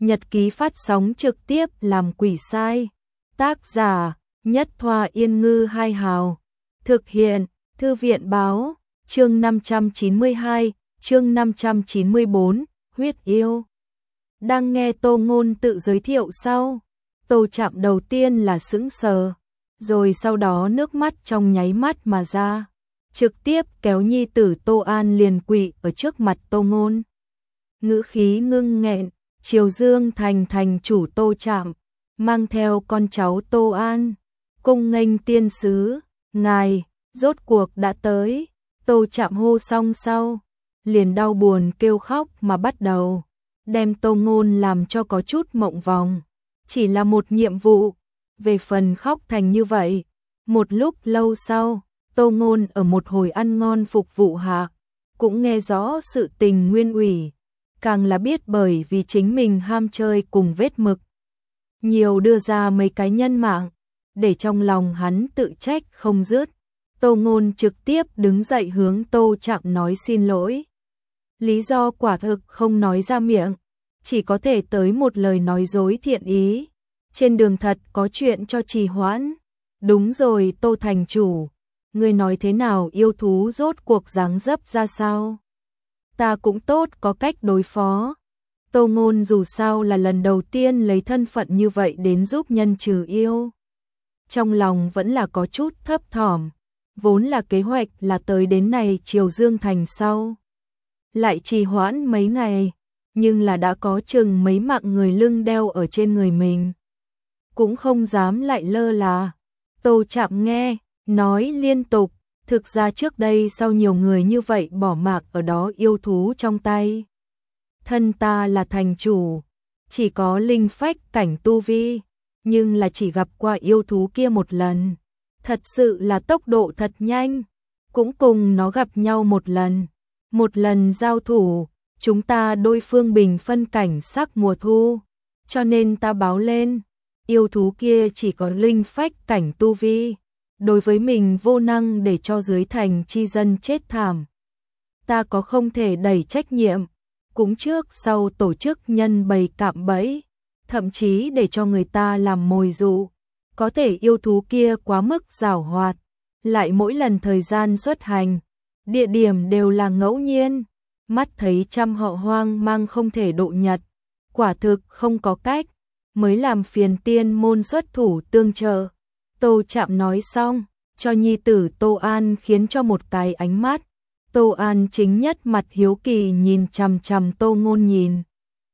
Nhật ký phát sóng trực tiếp làm quỷ sai. Tác giả Nhất Thoa Yên Ngư Hai Hào. Thực hiện Thư viện Báo. Chương 592, chương 594, huyết yêu. Đang nghe Tô Ngôn tự giới thiệu sau, Tô Trạm đầu tiên là sững sờ, rồi sau đó nước mắt trong nháy mắt mà ra, trực tiếp kéo nhi tử Tô An liền quỵ ở trước mặt Tô Ngôn. Ngữ khí ngưng nghẹn, Triều Dương thành thành chủ Tô Trạm, mang theo con cháu Tô An, cung nghênh tiên sứ, ngài, rốt cuộc đã tới. Tô Trạm hô xong sau, liền đau buồn kêu khóc mà bắt đầu, đem Tô Ngôn làm cho có chút mộng vòng. Chỉ là một nhiệm vụ, về phần khóc thành như vậy. Một lúc lâu sau, Tô Ngôn ở một hồi ăn ngon phục vụ hạ, cũng nghe rõ sự tình nguyên ủy, càng là biết bởi vì chính mình ham chơi cùng vết mực. Nhiều đưa ra mấy cái nhân mạng, để trong lòng hắn tự trách không dứt. Tô Ngôn trực tiếp đứng dậy hướng Tô Trạm nói xin lỗi. Lý do quả thực không nói ra miệng, chỉ có thể tới một lời nói dối thiện ý. Trên đường thật có chuyện cho trì hoãn. Đúng rồi Tô thành chủ, ngươi nói thế nào, yêu thú rốt cuộc dáng dấp ra sao? Ta cũng tốt có cách đối phó. Tô Ngôn dù sao là lần đầu tiên lấy thân phận như vậy đến giúp nhân trừ yêu. Trong lòng vẫn là có chút thấp thỏm. Vốn là kế hoạch là tới đến này Triều Dương thành sau, lại trì hoãn mấy ngày, nhưng là đã có chừng mấy mạng người lưng đeo ở trên người mình, cũng không dám lại lơ là. Tô Trạm nghe nói liên tục, thực ra trước đây sau nhiều người như vậy bỏ mạng ở đó yêu thú trong tay. Thân ta là thành chủ, chỉ có linh phách cảnh tu vi, nhưng là chỉ gặp qua yêu thú kia một lần. Thật sự là tốc độ thật nhanh, cũng cùng nó gặp nhau một lần giao thủ, chúng ta đôi phương bình phân cảnh sắc mùa thu, cho nên ta báo lên, yêu thú kia chỉ có linh phách cảnh tu vi, đối với mình vô năng để cho dưới thành chi dân chết thảm. Ta có không thể đẩy trách nhiệm, cũng trước sau tổ chức nhân bầy cạm bẫy, thậm chí để cho người ta làm mồi dụ. Có thể yêu thú kia quá mức giảo hoạt, lại mỗi lần thời gian xuất hành, địa điểm đều là ngẫu nhiên, mắt thấy trăm họ hoang mang không thể độ nhật, quả thực không có cách, mới làm phiền tiên môn xuất thủ tương trợ. Tô Trạm nói xong, cho nhi tử Tô An khiến cho một cái ánh mắt. Tô An chính nhất mặt hiếu kỳ nhìn chằm chằm Tô Ngôn nhìn.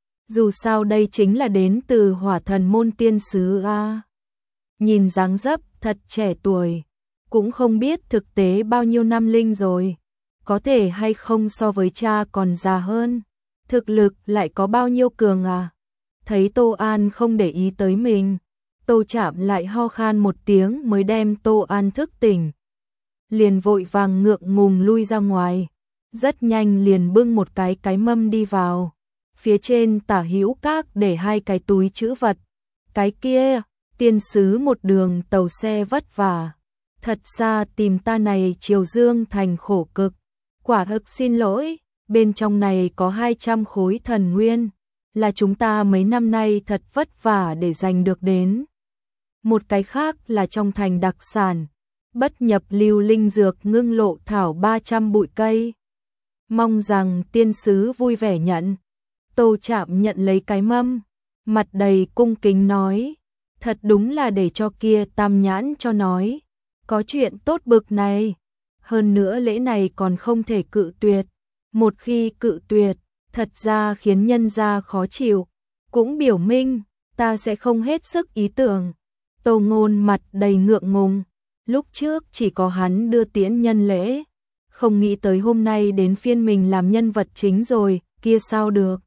Dù sao đây chính là đến từ Hỏa Thần môn tiên sứ a. Nhìn dáng dấp thật trẻ tuổi, cũng không biết thực tế bao nhiêu năm linh rồi, có thể hay không so với cha còn già hơn, thực lực lại có bao nhiêu cường à. Thấy Tô An không để ý tới mình, Tô Trạm lại ho khan một tiếng mới đem Tô An thức tỉnh. Liền vội vàng ngượng ngùng lui ra ngoài, rất nhanh liền bưng một cái mâm đi vào, phía trên tả hữu các để hai cái túi trữ vật. Cái kia tiên sứ một đường tàu xe vất vả, thật xa tìm ta này Triều Dương thành khổ cực, quả thực xin lỗi, bên trong này có 200 khối thần nguyên, là chúng ta mấy năm nay thật vất vả để giành được đến. Một cái khác là trong thành đặc sản, bất nhập lưu linh dược ngưng lộ thảo 300 bụi cây. Mong rằng tiên sứ vui vẻ nhận. Tô Trạm nhận lấy cái mâm, mặt đầy cung kính nói. Thật đúng là để cho kia tam nhãn cho nói, có chuyện tốt bực này, hơn nữa lễ này còn không thể cự tuyệt, một khi cự tuyệt, thật ra khiến nhân gia khó chịu, cũng biểu minh, ta sẽ không hết sức ý tưởng. Tô Ngôn mặt đầy ngượng ngùng, lúc trước chỉ có hắn đưa tiễn nhân lễ, không nghĩ tới hôm nay đến phiên mình làm nhân vật chính rồi, kia sao được.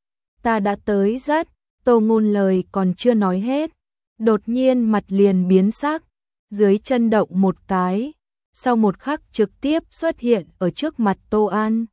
Ta đã tới rất, Tô Ngôn lời còn chưa nói hết. Đột nhiên mặt liền biến sắc, dưới chân động một cái, sau một khắc trực tiếp xuất hiện ở trước mặt Tô An.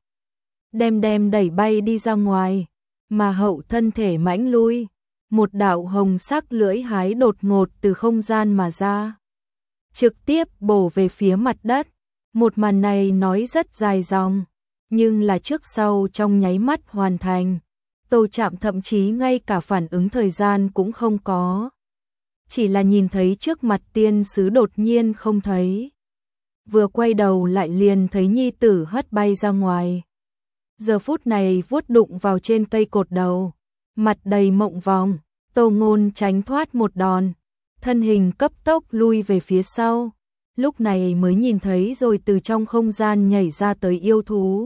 Đem đẩy bay đi ra ngoài, mà hậu thân thể mãnh lui, một đạo hồng sắc lưỡi hái đột ngột từ không gian mà ra, trực tiếp bổ về phía mặt đất. Một màn này nói rất dài dòng, nhưng là trước sau trong nháy mắt hoàn thành. Tô Trạm thậm chí ngay cả phản ứng thời gian cũng không có. Chỉ là nhìn thấy trước mặt tiên sứ đột nhiên không thấy. Vừa quay đầu lại liền thấy nhi tử hất bay ra ngoài. Giờ phút này vuốt đụng vào trên cây cột đầu. Mặt đầy mộng vòng, Tô Ngôn tránh thoát một đòn. Thân hình cấp tốc lui về phía sau. Lúc này mới nhìn thấy rồi từ trong không gian nhảy ra tới yêu thú.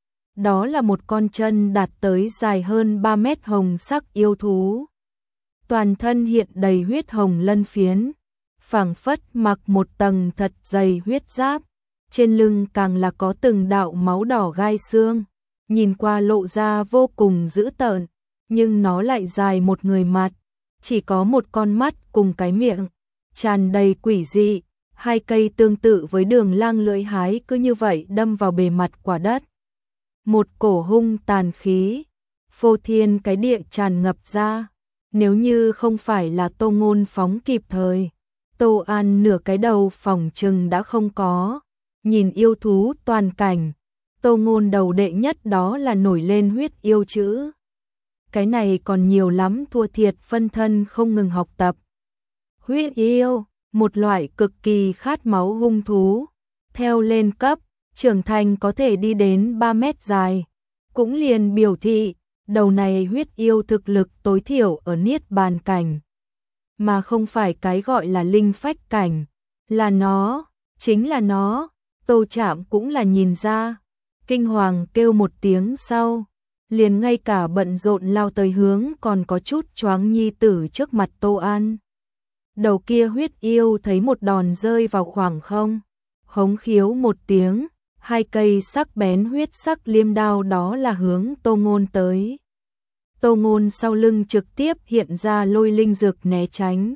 Đó là một con chân đạt tới dài hơn 3 mét hồng sắc yêu thú. Toàn thân hiện đầy huyết hồng lân phiến, phảng phất mặc một tầng thật dày huyết giáp, trên lưng càng là có từng đạo máu đỏ gai xương, nhìn qua lộ ra vô cùng dữ tợn, nhưng nó lại dài một người mặt, chỉ có một con mắt cùng cái miệng, tràn đầy quỷ dị, hai cây tương tự với đường lang lưỡi hái cứ như vậy đâm vào bề mặt quả đất. Một cổ hung tàn khí, phô thiên cái địa tràn ngập ra. Nếu như không phải là Tô Ngôn phóng kịp thời, Tô An nửa cái đầu phỏng chừng đã không có. Nhìn yêu thú toàn cảnh, Tô Ngôn đầu đệ nhất đó là nổi lên huyết yêu chữ. Cái này còn nhiều lắm, thua thiệt phân thân không ngừng học tập. Huyết yêu, một loại cực kỳ khát máu hung thú, theo lên cấp, trưởng thành có thể đi đến 3 mét dài, cũng liền biểu thị đầu này huyết yêu thực lực tối thiểu ở niết bàn cảnh, mà không phải cái gọi là linh phách cảnh, là nó, chính là nó. Tô Trạm cũng là nhìn ra, kinh hoàng kêu một tiếng sau, liền ngay cả bận rộn lao tới hướng còn có chút choáng nhi tử trước mặt Tô An. Đầu kia huyết yêu thấy một đòn rơi vào khoảng không, hống khiếu một tiếng, hai cây sắc bén huyết sắc liêm đao đó là hướng Tô Ngôn tới. Tô Ngôn sau lưng trực tiếp hiện ra lôi linh dược né tránh.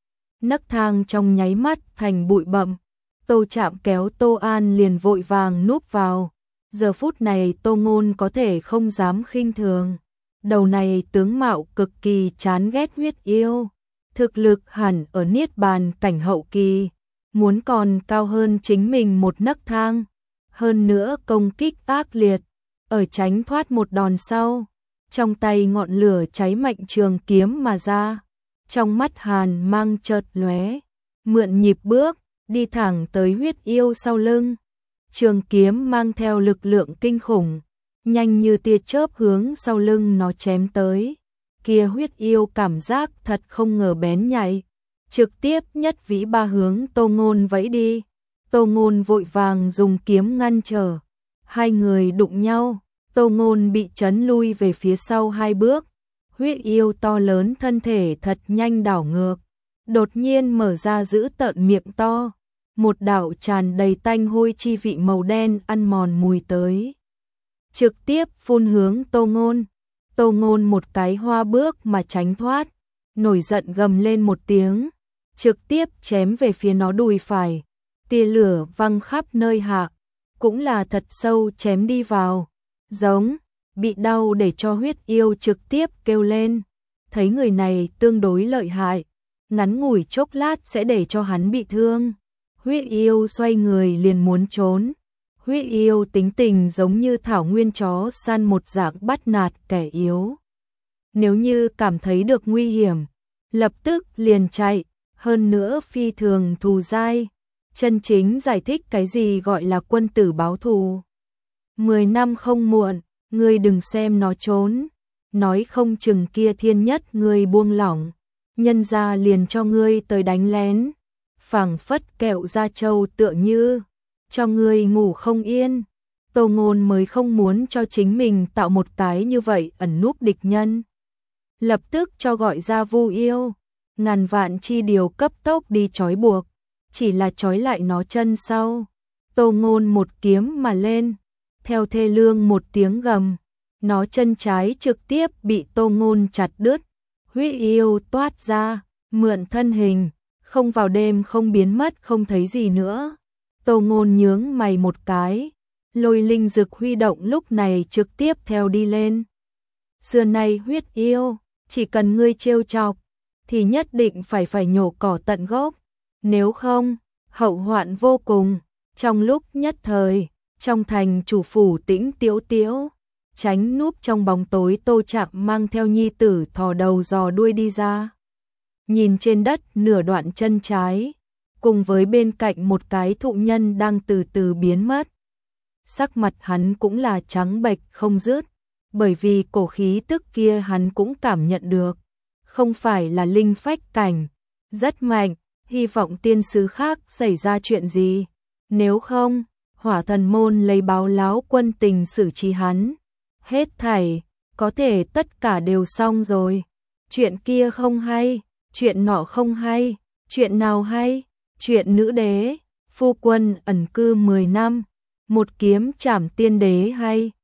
Nấc thang trong nháy mắt thành bụi bặm. Tô Trạm kéo Tô An liền vội vàng núp vào. Giờ phút này Tô Ngôn có thể không dám khinh thường. Đầu này tướng mạo cực kỳ chán ghét huyết yêu. Thực lực hẳn ở niết bàn cảnh hậu kỳ. Muốn còn cao hơn chính mình một nấc thang. Hơn nữa công kích ác liệt. Ở tránh thoát một đòn sau. Trong tay ngọn lửa cháy mạnh trường kiếm mà ra. Trong mắt hàn mang chợt lóe, mượn nhịp bước, đi thẳng tới huyết yêu sau lưng. Trường kiếm mang theo lực lượng kinh khủng, nhanh như tia chớp hướng sau lưng nó chém tới. Kia huyết yêu cảm giác thật không ngờ bén nhạy, trực tiếp nhất vĩ ba hướng Tô Ngôn vẫy đi. Tô Ngôn vội vàng dùng kiếm ngăn trở, hai người đụng nhau. Tô Ngôn bị chấn lui về phía sau 2 bước, huyết yêu to lớn thân thể thật nhanh đảo ngược, đột nhiên mở ra giữ tợn miệng to, một đạo tràn đầy tanh hôi chi vị màu đen ăn mòn mùi tới. Trực tiếp phun hướng Tô Ngôn, Tô Ngôn một cái hoa bước mà tránh thoát, nổi giận gầm lên một tiếng, trực tiếp chém về phía nó đùi phải, tia lửa văng khắp nơi hạ, cũng là thật sâu chém đi vào. Giống, bị đau để cho huyết yêu trực tiếp kêu lên, thấy người này tương đối lợi hại, ngắn ngủi chốc lát sẽ để cho hắn bị thương. Huyết yêu xoay người liền muốn trốn, huyết yêu tính tình giống như thảo nguyên chó săn một dạng bắt nạt kẻ yếu. Nếu như cảm thấy được nguy hiểm, lập tức liền chạy, hơn nữa phi thường thù dai, chân chính giải thích cái gì gọi là quân tử báo thù. 10 năm không muộn, ngươi đừng xem nó trốn, nói không chừng kia thiên nhất ngươi buông lỏng, nhân ra liền cho ngươi tới đánh lén, phảng phất kẹo da trâu tựa như, cho ngươi ngủ không yên. Tô Ngôn mới không muốn cho chính mình tạo một cái như vậy ẩn núp địch nhân. Lập tức cho gọi ra Vu yêu, ngàn vạn chi điều cấp tốc đi trói buộc, chỉ là trói lại nó chân sau. Tô Ngôn một kiếm mà lên. Theo thê lương một tiếng gầm, nó chân trái trực tiếp bị Tô Ngôn chặt đứt, huyết yêu toát ra, mượn thân hình, không vào đêm không biến mất không thấy gì nữa. Tô Ngôn nhướng mày một cái, lôi linh dực huy động lúc này trực tiếp theo đi lên. Xưa nay huyết yêu, chỉ cần ngươi trêu chọc, thì nhất định phải nhổ cỏ tận gốc, nếu không, hậu hoạn vô cùng. Trong lúc nhất thời, trong thành chủ phủ tĩnh tiếu tiếu, tránh núp trong bóng tối. Tô Trạm mang theo nhi tử thò đầu dò đuôi đi ra. Nhìn trên đất nửa đoạn chân trái, cùng với bên cạnh một cái thụ nhân đang từ từ biến mất. Sắc mặt hắn cũng là trắng bệch không dứt, bởi vì cổ khí tức kia hắn cũng cảm nhận được, không phải là linh phách cảnh, rất mạnh, hy vọng tiên sứ khác xảy ra chuyện gì, nếu không, Hỏa Thần môn lấy báo láo quân tình xử trí hắn, hết thảy, có thể tất cả đều xong rồi. Chuyện kia không hay, chuyện nọ không hay, chuyện nào hay? Chuyện nữ đế, phu quân ẩn cư 10 năm, một kiếm trảm tiên đế hay?